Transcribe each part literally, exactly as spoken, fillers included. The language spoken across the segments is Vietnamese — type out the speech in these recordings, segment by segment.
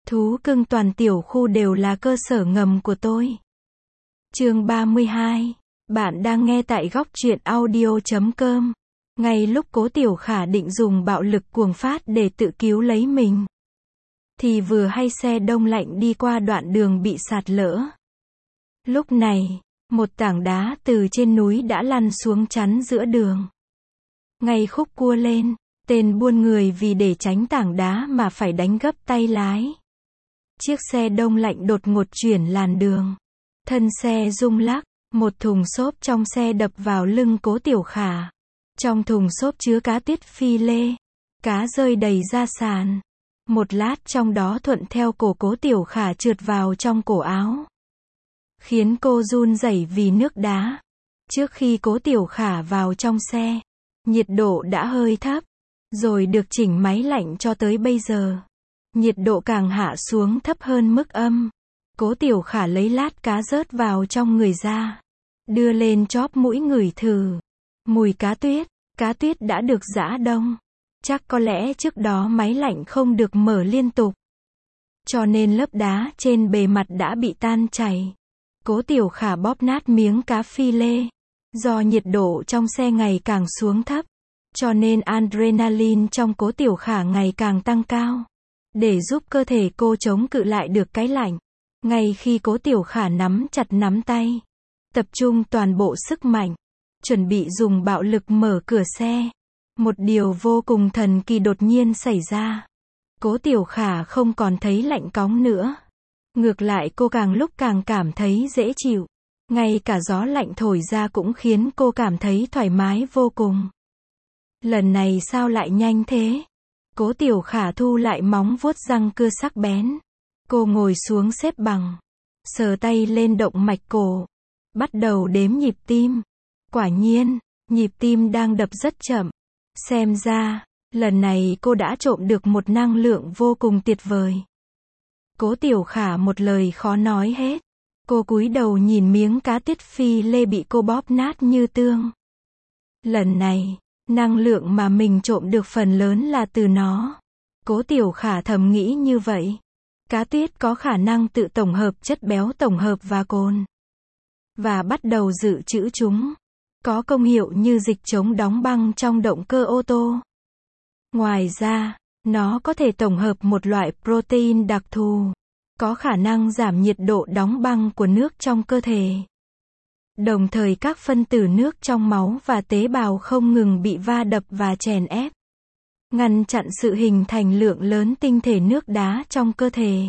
Thú cưng toàn tiểu khu đều là cơ sở ngầm của tôi. Chương ba mươi hai. Bạn đang nghe tại góc truyện audio chấm com. Ngay lúc Cố Tiểu Khả định dùng bạo lực cuồng phát để tự cứu lấy mình, thì vừa hay xe đông lạnh đi qua đoạn đường bị sạt lở. Lúc này, một tảng đá từ trên núi đã lăn xuống chắn giữa đường. Ngay khúc cua lên, tên buôn người vì để tránh tảng đá mà phải đánh gấp tay lái. Chiếc xe đông lạnh đột ngột chuyển làn đường. Thân xe rung lắc, một thùng xốp trong xe đập vào lưng Cố Tiểu Khả. Trong thùng xốp chứa cá tuyết phi lê. Cá rơi đầy ra sàn. Một lát trong đó thuận theo cổ Cố Tiểu Khả trượt vào trong cổ áo, khiến cô run rẩy vì nước đá. Trước khi Cố Tiểu Khả vào trong xe, nhiệt độ đã hơi thấp, rồi được chỉnh máy lạnh cho tới bây giờ, nhiệt độ càng hạ xuống thấp hơn mức âm. Cố Tiểu Khả lấy lát cá rớt vào trong người ra, đưa lên chóp mũi ngửi thử. Mùi cá tuyết, cá tuyết đã được giã đông. Chắc có lẽ trước đó máy lạnh không được mở liên tục, cho nên lớp đá trên bề mặt đã bị tan chảy. Cố Tiểu Khả bóp nát miếng cá phi lê. Do nhiệt độ trong xe ngày càng xuống thấp, cho nên adrenaline trong Cố Tiểu Khả ngày càng tăng cao, để giúp cơ thể cô chống cự lại được cái lạnh. Ngay khi Cố Tiểu Khả nắm chặt nắm tay, tập trung toàn bộ sức mạnh, chuẩn bị dùng bạo lực mở cửa xe, một điều vô cùng thần kỳ đột nhiên xảy ra. Cố Tiểu Khả không còn thấy lạnh cóng nữa. Ngược lại cô càng lúc càng cảm thấy dễ chịu. Ngay cả gió lạnh thổi ra cũng khiến cô cảm thấy thoải mái vô cùng. Lần này sao lại nhanh thế? Cố Tiểu Khả thu lại móng vuốt răng cưa sắc bén. Cô ngồi xuống xếp bằng, sờ tay lên động mạch cổ, bắt đầu đếm nhịp tim. Quả nhiên, nhịp tim đang đập rất chậm. Xem ra, lần này cô đã trộm được một năng lượng vô cùng tuyệt vời. Cố Tiểu Khả một lời khó nói hết. Cô cúi đầu nhìn miếng cá tuyết phi lê bị cô bóp nát như tương. Lần này, năng lượng mà mình trộm được phần lớn là từ nó. Cố Tiểu Khả thầm nghĩ như vậy. Cá tuyết có khả năng tự tổng hợp chất béo tổng hợp và cồn, và bắt đầu dự trữ chúng. Có công hiệu như dịch chống đóng băng trong động cơ ô tô. Ngoài ra, nó có thể tổng hợp một loại protein đặc thù, có khả năng giảm nhiệt độ đóng băng của nước trong cơ thể. Đồng thời các phân tử nước trong máu và tế bào không ngừng bị va đập và chèn ép, ngăn chặn sự hình thành lượng lớn tinh thể nước đá trong cơ thể,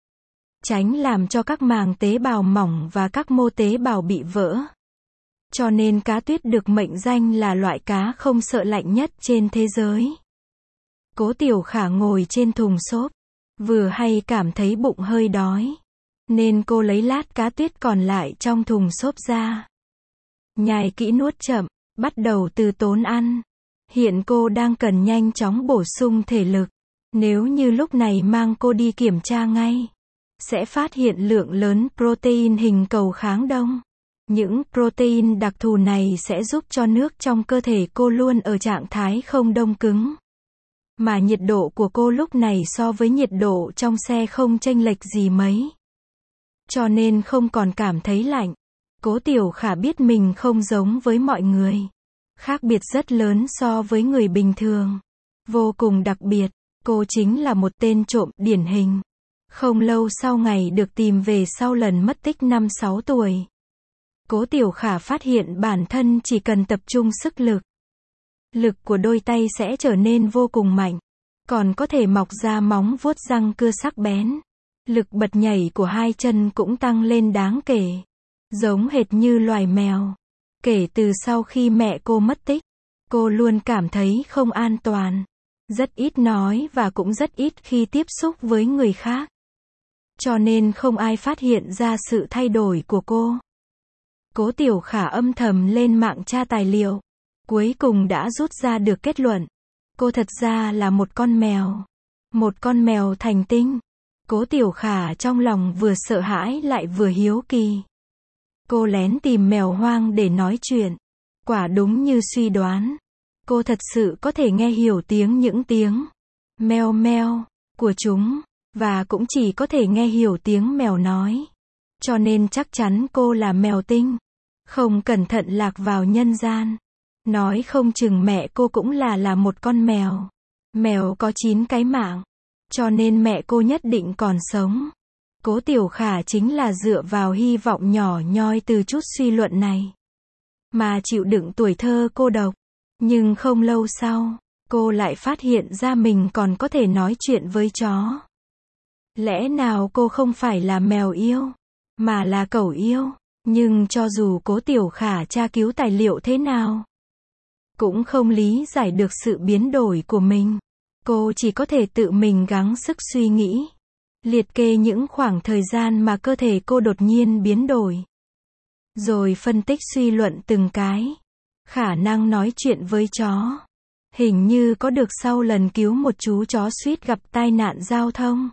tránh làm cho các màng tế bào mỏng và các mô tế bào bị vỡ. Cho nên cá tuyết được mệnh danh là loại cá không sợ lạnh nhất trên thế giới. Cố Tiểu Khả ngồi trên thùng xốp, vừa hay cảm thấy bụng hơi đói, nên cô lấy lát cá tuyết còn lại trong thùng xốp ra. Nhai kỹ nuốt chậm, bắt đầu từ tốn ăn. Hiện cô đang cần nhanh chóng bổ sung thể lực. Nếu như lúc này mang cô đi kiểm tra ngay, sẽ phát hiện lượng lớn protein hình cầu kháng đông. Những protein đặc thù này sẽ giúp cho nước trong cơ thể cô luôn ở trạng thái không đông cứng. Mà nhiệt độ của cô lúc này so với nhiệt độ trong xe không chênh lệch gì mấy, cho nên không còn cảm thấy lạnh. Cố Tiểu Khả biết mình không giống với mọi người, khác biệt rất lớn so với người bình thường. Vô cùng đặc biệt, cô chính là một tên trộm điển hình. Không lâu sau ngày được tìm về sau lần mất tích năm sáu tuổi, Cố Tiểu Khả phát hiện bản thân chỉ cần tập trung sức lực, lực của đôi tay sẽ trở nên vô cùng mạnh, còn có thể mọc ra móng vuốt răng cưa sắc bén. Lực bật nhảy của hai chân cũng tăng lên đáng kể, giống hệt như loài mèo. Kể từ sau khi mẹ cô mất tích, cô luôn cảm thấy không an toàn, rất ít nói và cũng rất ít khi tiếp xúc với người khác, cho nên không ai phát hiện ra sự thay đổi của cô. Cố Tiểu Khả âm thầm lên mạng tra tài liệu, cuối cùng đã rút ra được kết luận. Cô thật ra là một con mèo. Một con mèo thành tinh. Cố Tiểu Khả trong lòng vừa sợ hãi lại vừa hiếu kỳ. Cô lén tìm mèo hoang để nói chuyện. Quả đúng như suy đoán, cô thật sự có thể nghe hiểu tiếng những tiếng meo meo của chúng. và cũng chỉ có thể nghe hiểu tiếng mèo nói. Cho nên chắc chắn cô là mèo tinh. Không cẩn thận lạc vào nhân gian. Nói không chừng mẹ cô cũng là là một con mèo. Mèo có chín cái mạng. Cho nên mẹ cô nhất định còn sống. Cố Tiểu Khả chính là dựa vào hy vọng nhỏ nhoi từ chút suy luận này mà chịu đựng tuổi thơ cô độc. Nhưng không lâu sau, cô lại phát hiện ra mình còn có thể nói chuyện với chó. Lẽ nào cô không phải là mèo yêu, mà là cẩu yêu? Nhưng cho dù Cố Tiểu Khả tra cứu tài liệu thế nào, cũng không lý giải được sự biến đổi của mình. Cô chỉ có thể tự mình gắng sức suy nghĩ, liệt kê những khoảng thời gian mà cơ thể cô đột nhiên biến đổi. Rồi phân tích suy luận từng cái. Khả năng nói chuyện với chó hình như có được sau lần cứu một chú chó suýt gặp tai nạn giao thông.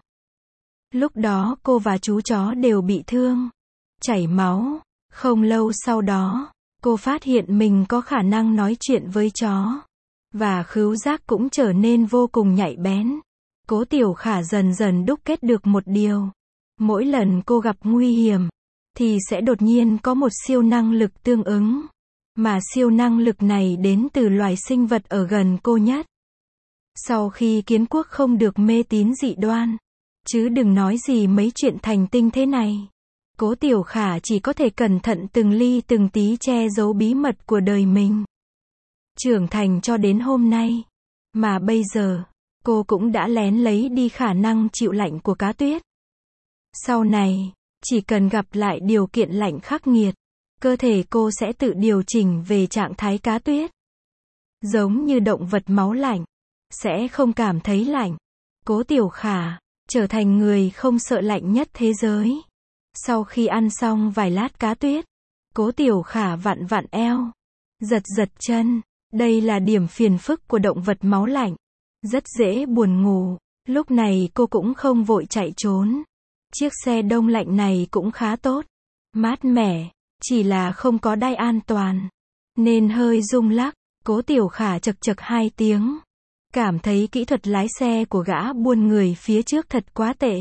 Lúc đó cô và chú chó đều bị thương, chảy máu. Không lâu sau đó, cô phát hiện mình có khả năng nói chuyện với chó, và khứu giác cũng trở nên vô cùng nhạy bén. Cố Tiểu Khả dần dần đúc kết được một điều. Mỗi lần cô gặp nguy hiểm, thì sẽ đột nhiên có một siêu năng lực tương ứng. Mà siêu năng lực này đến từ loài sinh vật ở gần cô nhất. Sau khi kiến quốc không được mê tín dị đoan, chứ đừng nói gì mấy chuyện thành tinh thế này, Cố Tiểu Khả chỉ có thể cẩn thận từng ly từng tí che giấu bí mật của đời mình. Trưởng thành cho đến hôm nay. Mà bây giờ, cô cũng đã lén lấy đi khả năng chịu lạnh của cá tuyết. Sau này, chỉ cần gặp lại điều kiện lạnh khắc nghiệt, cơ thể cô sẽ tự điều chỉnh về trạng thái cá tuyết. Giống như động vật máu lạnh, sẽ không cảm thấy lạnh. Cố Tiểu Khả trở thành người không sợ lạnh nhất thế giới. Sau khi ăn xong vài lát cá tuyết, Cố Tiểu Khả vặn vặn eo, giật giật chân. Đây là điểm phiền phức của động vật máu lạnh. Rất dễ buồn ngủ. Lúc này cô cũng không vội chạy trốn. Chiếc xe đông lạnh này cũng khá tốt, mát mẻ, chỉ là không có đai an toàn, nên hơi rung lắc. Cố Tiểu Khả chật chật hai tiếng. Cảm thấy kỹ thuật lái xe của gã buôn người phía trước thật quá tệ.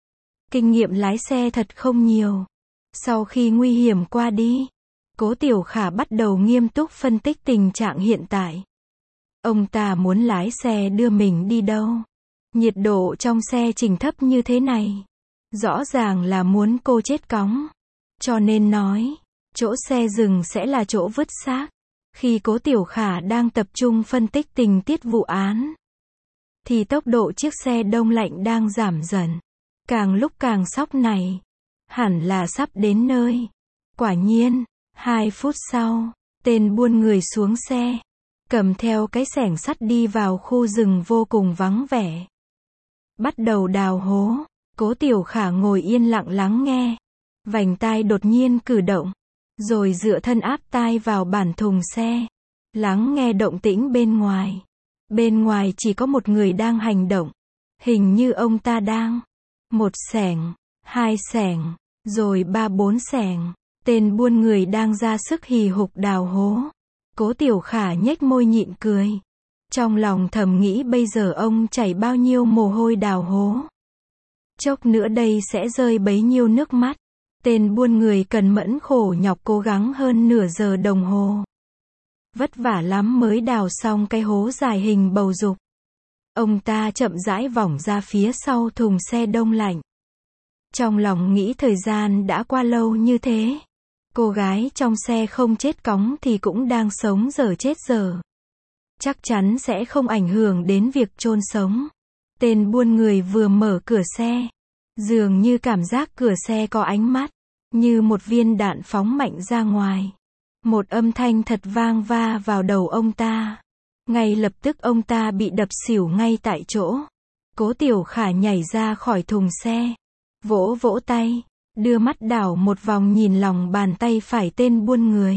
Kinh nghiệm lái xe thật không nhiều. Sau khi nguy hiểm qua đi, Cố Tiểu Khả bắt đầu nghiêm túc phân tích tình trạng hiện tại. Ông ta muốn lái xe đưa mình đi đâu? Nhiệt độ trong xe chỉnh thấp như thế này, rõ ràng là muốn cô chết cóng. Cho nên nói, chỗ xe dừng sẽ là chỗ vứt xác. Khi Cố Tiểu Khả đang tập trung phân tích tình tiết vụ án, thì tốc độ chiếc xe đông lạnh đang giảm dần. Càng lúc càng sóc này. Hẳn là sắp đến nơi. Quả nhiên, hai phút sau, tên buôn người xuống xe, cầm theo cái xẻng sắt đi vào khu rừng vô cùng vắng vẻ. Bắt đầu đào hố. Cố Tiểu Khả ngồi yên lặng lắng nghe. Vành tai đột nhiên cử động, rồi dựa thân áp tai vào bản thùng xe, lắng nghe động tĩnh bên ngoài. Bên ngoài chỉ có một người đang hành động. Hình như ông ta đang một xẻng, hai xẻng, rồi ba bốn xẻng. Tên buôn người đang ra sức hì hục đào hố. Cố Tiểu Khả nhếch môi nhịn cười. Trong lòng thầm nghĩ bây giờ ông chảy bao nhiêu mồ hôi đào hố. Chốc nữa đây sẽ rơi bấy nhiêu nước mắt. Tên buôn người cần mẫn khổ nhọc cố gắng hơn nửa giờ đồng hồ. Vất vả lắm mới đào xong cái hố dài hình bầu dục. Ông ta chậm rãi vòng ra phía sau thùng xe đông lạnh. Trong lòng nghĩ thời gian đã qua lâu như thế. Cô gái trong xe không chết cóng thì cũng đang sống dở chết dở. Chắc chắn sẽ không ảnh hưởng đến việc chôn sống. Tên buôn người vừa mở cửa xe, dường như cảm giác cửa xe có ánh mắt, như một viên đạn phóng mạnh ra ngoài. Một âm thanh thật vang va vào đầu ông ta. Ngay lập tức ông ta bị đập xỉu ngay tại chỗ. Cố Tiểu Khả nhảy ra khỏi thùng xe, vỗ vỗ tay, đưa mắt đảo một vòng nhìn lòng bàn tay phải tên buôn người.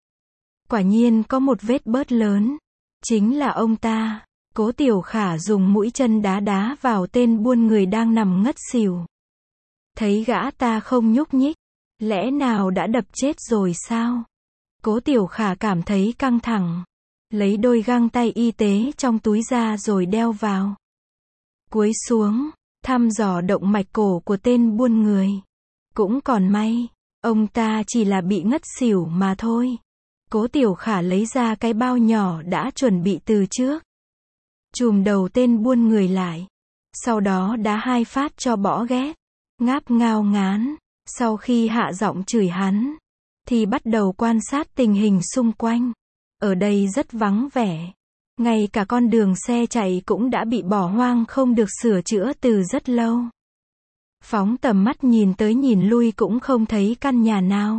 Quả nhiên có một vết bớt lớn. Chính là ông ta. Cố Tiểu Khả dùng mũi chân đá đá vào tên buôn người đang nằm ngất xỉu. Thấy gã ta không nhúc nhích, lẽ nào đã đập chết rồi sao? Cố Tiểu Khả cảm thấy căng thẳng, lấy đôi găng tay y tế trong túi ra rồi đeo vào. Cúi xuống, thăm dò động mạch cổ của tên buôn người. Cũng còn may, ông ta chỉ là bị ngất xỉu mà thôi. Cố Tiểu Khả lấy ra cái bao nhỏ đã chuẩn bị từ trước. Chùm đầu tên buôn người lại. Sau đó đá hai phát cho bỏ ghét. Ngáp ngao ngán. Sau khi hạ giọng chửi hắn, thì bắt đầu quan sát tình hình xung quanh. Ở đây rất vắng vẻ. Ngay cả con đường xe chạy cũng đã bị bỏ hoang không được sửa chữa từ rất lâu. Phóng tầm mắt nhìn tới nhìn lui cũng không thấy căn nhà nào.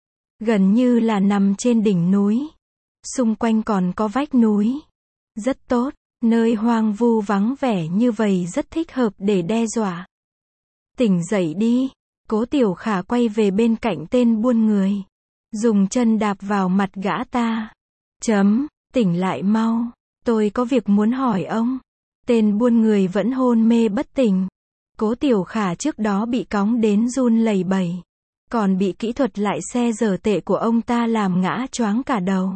Gần như là nằm trên đỉnh núi. Xung quanh còn có vách núi. Rất tốt, nơi hoang vu vắng vẻ như vậy rất thích hợp để đe dọa. Tỉnh dậy đi. Cố Tiểu Khả quay về bên cạnh tên buôn người. Dùng chân đạp vào mặt gã ta. Chấm, tỉnh lại mau. Tôi có việc muốn hỏi ông. Tên buôn người vẫn hôn mê bất tỉnh. Cố Tiểu Khả trước đó bị cóng đến run lẩy bẩy. Còn bị kỹ thuật lại xe dở tệ của ông ta làm ngã choáng cả đầu.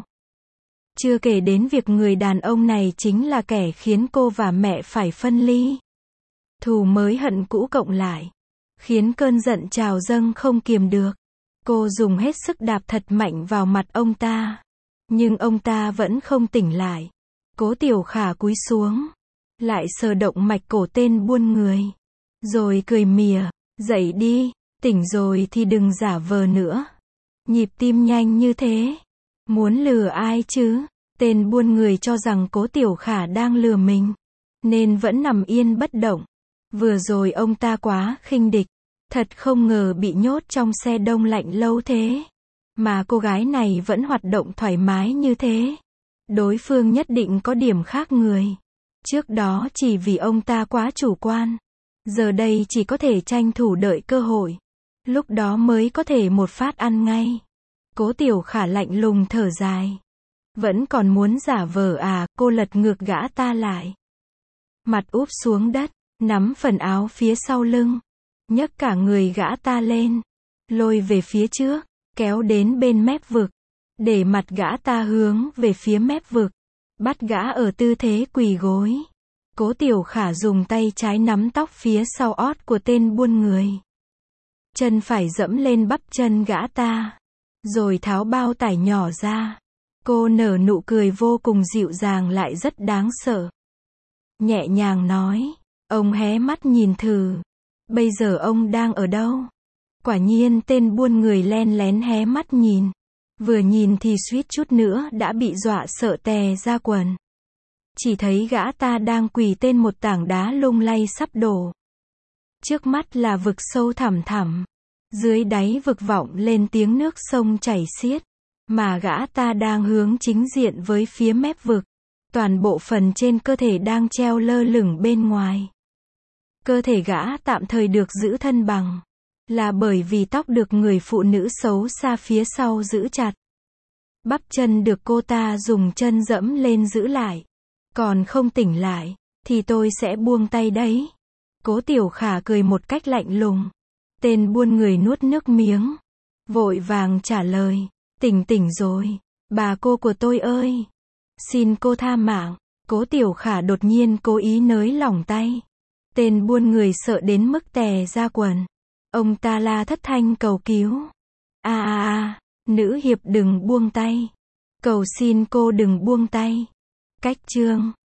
Chưa kể đến việc người đàn ông này chính là kẻ khiến cô và mẹ phải phân ly. Thù mới hận cũ cộng lại. Khiến cơn giận trào dâng không kiềm được. Cô dùng hết sức đạp thật mạnh vào mặt ông ta. Nhưng ông ta vẫn không tỉnh lại. Cố Tiểu Khả cúi xuống. Lại sờ động mạch cổ tên buôn người. Rồi cười mỉa. Dậy đi. Tỉnh rồi thì đừng giả vờ nữa. Nhịp tim nhanh như thế. Muốn lừa ai chứ? Tên buôn người cho rằng Cố Tiểu Khả đang lừa mình. Nên vẫn nằm yên bất động. Vừa rồi ông ta quá khinh địch. Thật không ngờ bị nhốt trong xe đông lạnh lâu thế. Mà cô gái này vẫn hoạt động thoải mái như thế. Đối phương nhất định có điểm khác người. Trước đó chỉ vì ông ta quá chủ quan. Giờ đây chỉ có thể tranh thủ đợi cơ hội. Lúc đó mới có thể một phát ăn ngay. Cố Tiểu Khả lạnh lùng thở dài. Vẫn còn muốn giả vờ à? Cô lật ngược gã ta lại. Mặt úp xuống đất. Nắm phần áo phía sau lưng. Nhấc cả người gã ta lên. Lôi về phía trước. Kéo đến bên mép vực. Để mặt gã ta hướng về phía mép vực. Bắt gã ở tư thế quỳ gối. Cố Tiểu Khả dùng tay trái nắm tóc phía sau ót của tên buôn người. Chân phải dẫm lên bắp chân gã ta. Rồi tháo bao tải nhỏ ra. Cô nở nụ cười vô cùng dịu dàng lại rất đáng sợ. Nhẹ nhàng nói. Ông hé mắt nhìn thử. Bây giờ ông đang ở đâu? Quả nhiên tên buôn người len lén hé mắt nhìn. Vừa nhìn thì suýt chút nữa đã bị dọa sợ tè ra quần. Chỉ thấy gã ta đang quỳ trên một tảng đá lung lay sắp đổ. Trước mắt là vực sâu thẳm thẳm. Dưới đáy vực vọng lên tiếng nước sông chảy xiết. Mà gã ta đang hướng chính diện với phía mép vực. Toàn bộ phần trên cơ thể đang treo lơ lửng bên ngoài. Cơ thể gã tạm thời được giữ thân bằng. Là bởi vì tóc được người phụ nữ xấu xa phía sau giữ chặt. Bắp chân được cô ta dùng chân dẫm lên giữ lại. Còn không tỉnh lại, thì tôi sẽ buông tay đấy. Cố Tiểu Khả cười một cách lạnh lùng. Tên buôn người nuốt nước miếng. Vội vàng trả lời. Tỉnh tỉnh rồi. Bà cô của tôi ơi. Xin cô tha mạng. Cố Tiểu Khả đột nhiên cố ý nới lỏng tay. Tên buôn người sợ đến mức tè ra quần. Ông ta la thất thanh cầu cứu. A a a, nữ hiệp đừng buông tay. Cầu xin cô đừng buông tay. Cách chương